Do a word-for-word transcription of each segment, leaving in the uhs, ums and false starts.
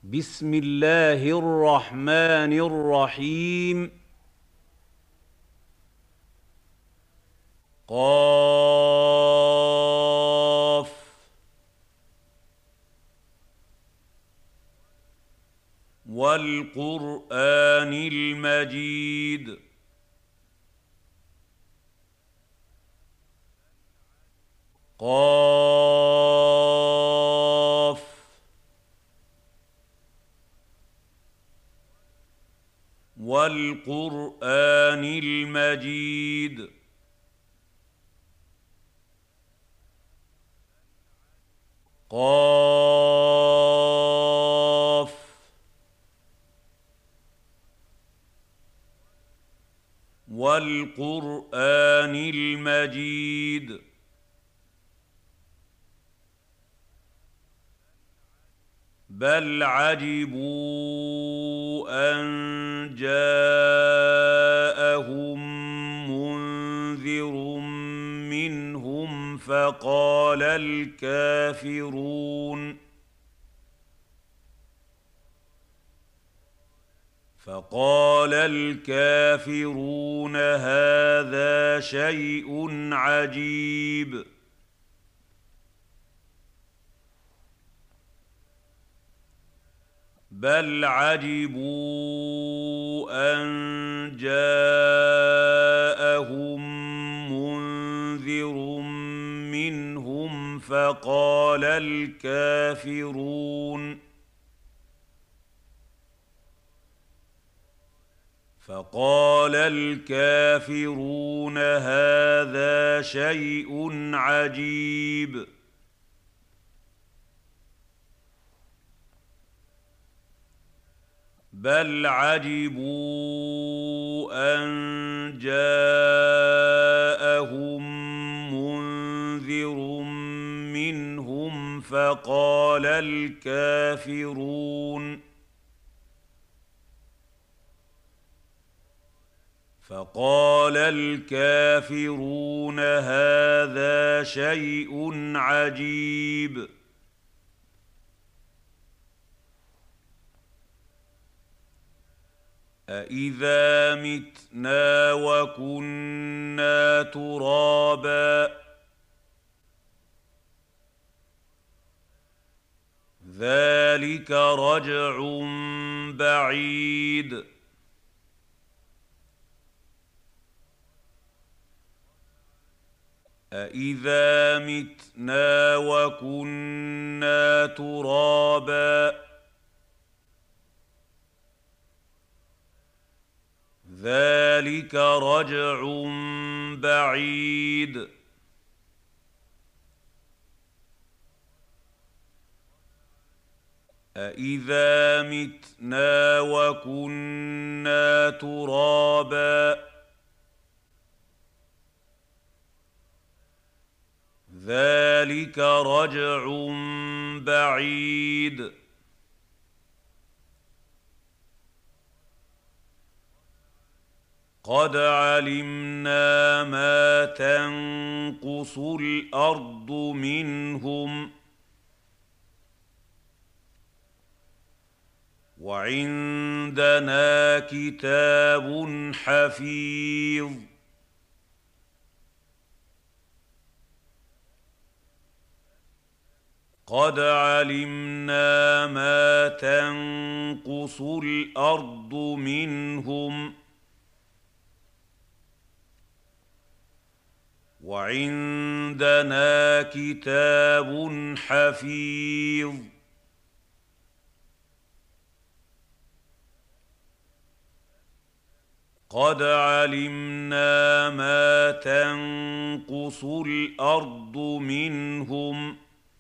بسم الله الرحمن الرحيم. قاف والقرآن المجيد. قاف والقرآن المجيد. قاف والقرآن المجيد. بل عجبوا أن جاءهم منذر منهم فقال الكافرون فقال الكافرون هذا شيء عجيب. بل عجبوا أن جاءهم منذر منهم فقال الكافرون فقال الكافرون هذا شيء عجيب. بل عجبوا أن جاءهم منذر منهم فقال الكافرون فقال الكافرون هذا شيء عجيب. أإذا متنا وكنا ترابا ذلك رجع بعيد. أإذا متنا وكنا ترابا ذلك رجع بعيد. أإذا متنا وكنا ترابا ذلك رجع بعيد. قد علمنا ما تنقص الأرض منهم وعندنا كتاب حفيظ. قد علمنا ما تنقص الأرض منهم وعندنا كتاب حفيظ. قد علمنا ما تنقص الأرض منهم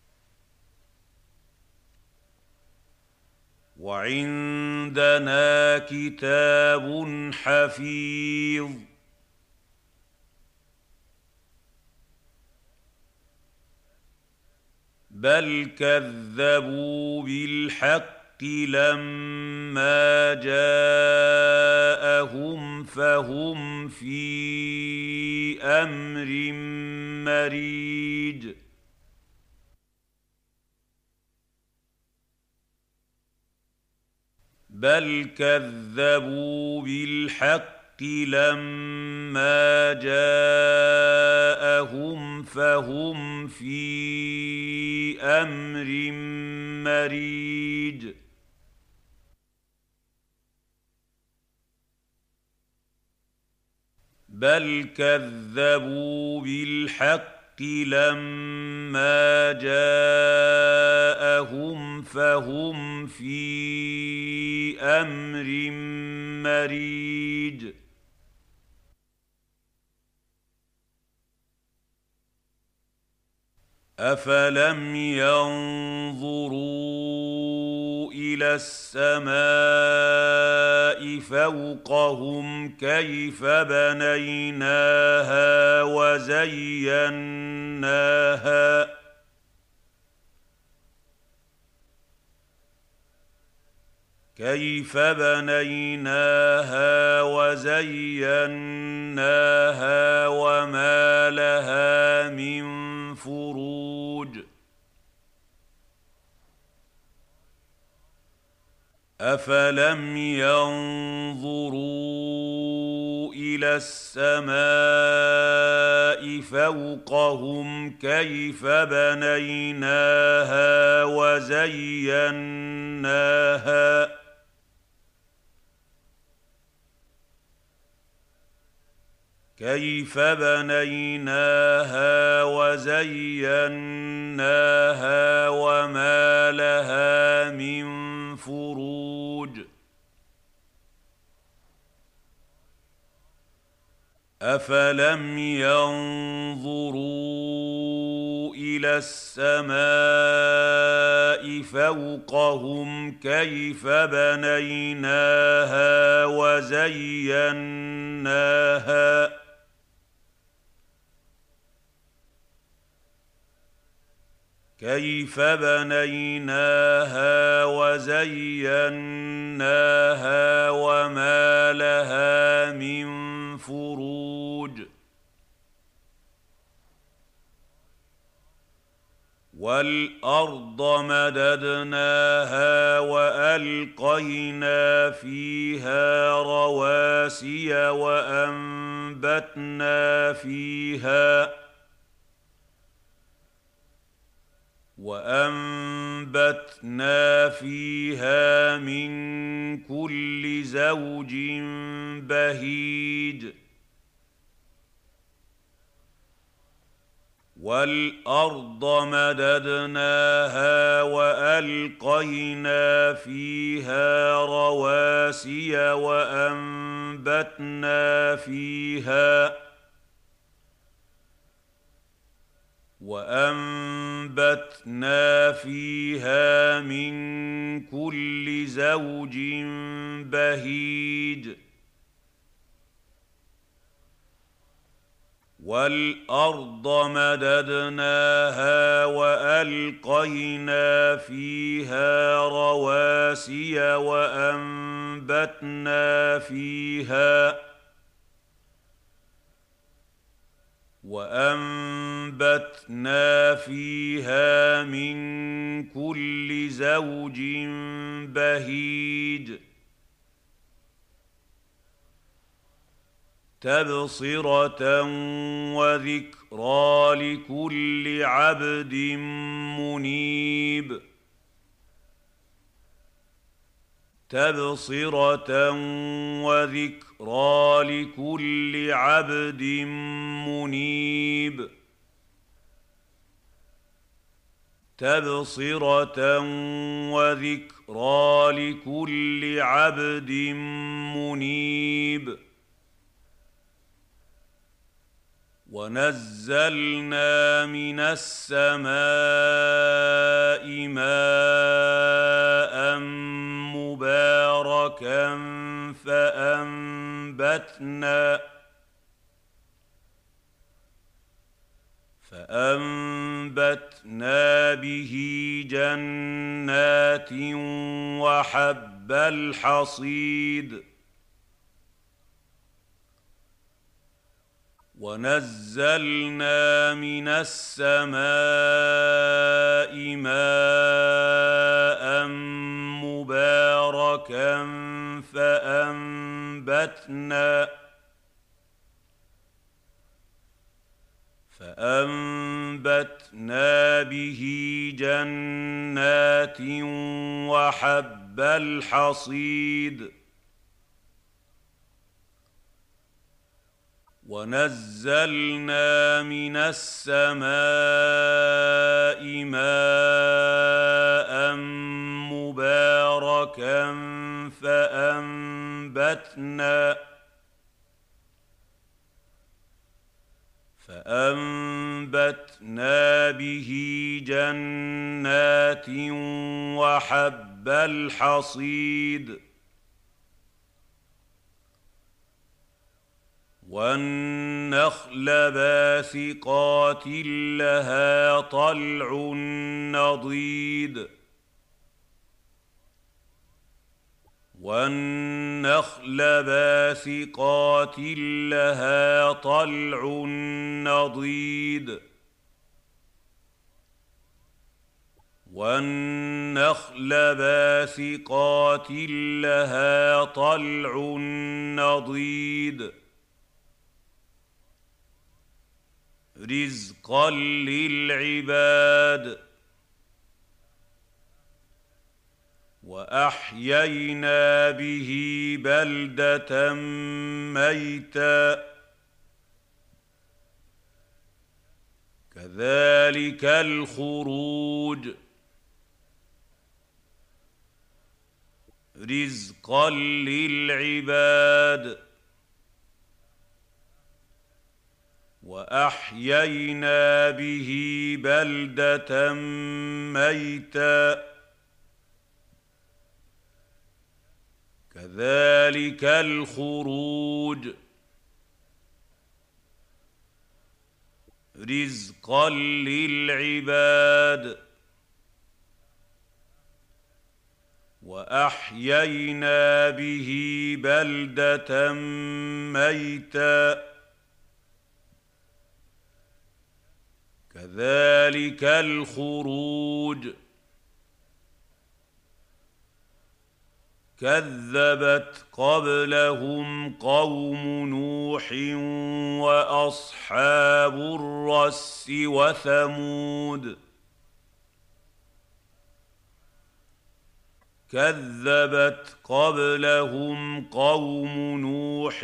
وعندنا كتاب حفيظ. بل كذبوا بالحق لما جاءهم فهم في أمر مريج. بل كذبوا بالحق لما جاءهم فهم في أمر مريج بل كذبوا بالحق لما جاءهم فهم في أمر مريج أفلم ينظروا إلى السماء فوقهم كيف بنيناها وزيناها كيف بنيناها وزيناها وما لها من فروج أفلم ينظروا إلى السماء فوقهم كيف بنيناها وزيناها كيف بنيناها وزيناها وما لها من فروج أفلم ينظروا إلى السماء فوقهم كيف بنيناها وزيناها كيف بنيناها وزيناها وما لها من فروج والأرض مددناها وألقينا فيها رواسي وأنبتنا فيها وأنبتنا فيها من كل زوج بهيج والأرض مددناها وألقينا فيها رواسي وأنبتنا فيها وأنبتنا فيها من كل زوج بهيج والأرض مددناها وألقينا فيها رواسي وأنبتنا فيها وأنبتنا فيها من كل زوج بهيج تبصرة وذكرى لكل عبد منيب تبصرة وذكرى لكل عبد منيب تبصرة وذكرى لكل عبد منيب ونزلنا من السماء ماء مباركا فأنبتنا فأنبتنا به جنات وحب الحصيد ونزلنا من السماء ماء مباركا مباركا فأنبتنا فأنبتنا به جنات وحب الحصيد ونزلنا من السماء ماء مباركا فأنبتنا فأنبتنا به جنات وحب الحصيد والنخل باسقات لها طلع نضيد والنخل باسقات لها طلع نضيد والنخل باسقات لها طلع نضيد رزقا للعباد وأحيينا به بلدة ميتا كذلك الخروج رزقا للعباد وأحيينا به بلدة ميتا كذلك الخروج رزقا للعباد وأحيينا به بلدة ميتا كذلك الخروج كذبت قبلهم قوم نوح وأصحاب الرس وثمود كذبت قبلهم قوم نوح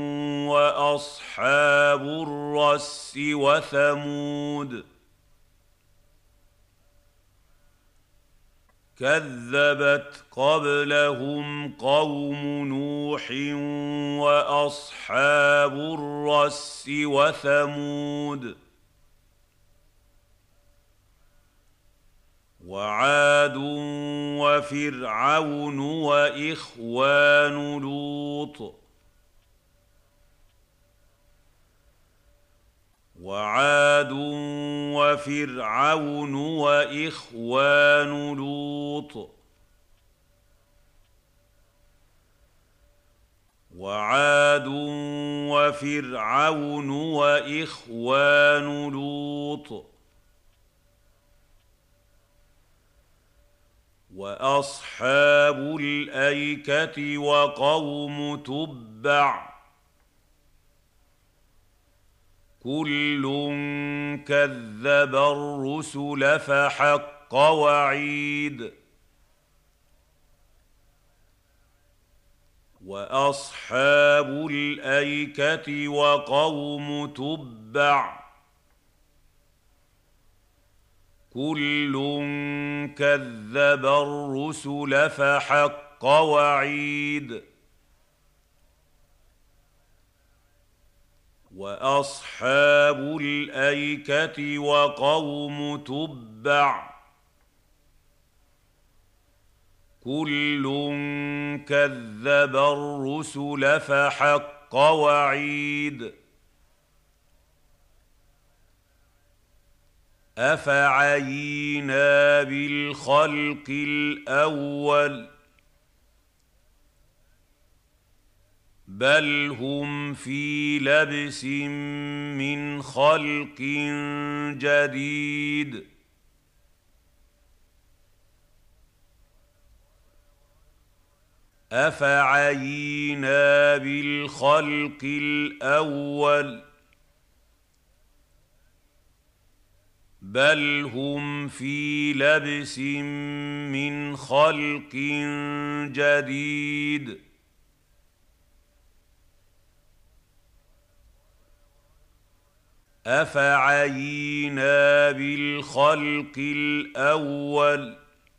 وأصحاب الرس وثمود كذبت قبلهم قوم نوح وأصحاب الرس وثمود وعاد وفرعون وإخوان لوط وعاد وفرعون وإخوان لوط وعاد وفرعون وإخوان لوط وأصحاب الأيكة وقوم تبع كل كذب الرسل فحق وعيد وأصحاب الأيكة وقوم تبع كل كذب الرسل فحق وعيد وأصحاب الأيكة وقوم تبع كل كذب الرسل فحق وعيد أفعينا بالخلق الأول بل هم في لبس من خلق جديد أفعينا بالخلق الأول بل هم في لبس من خلق جديد أفعينا بالخلق الأول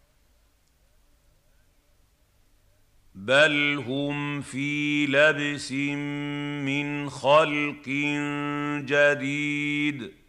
بل هم في لبس من خلق جديد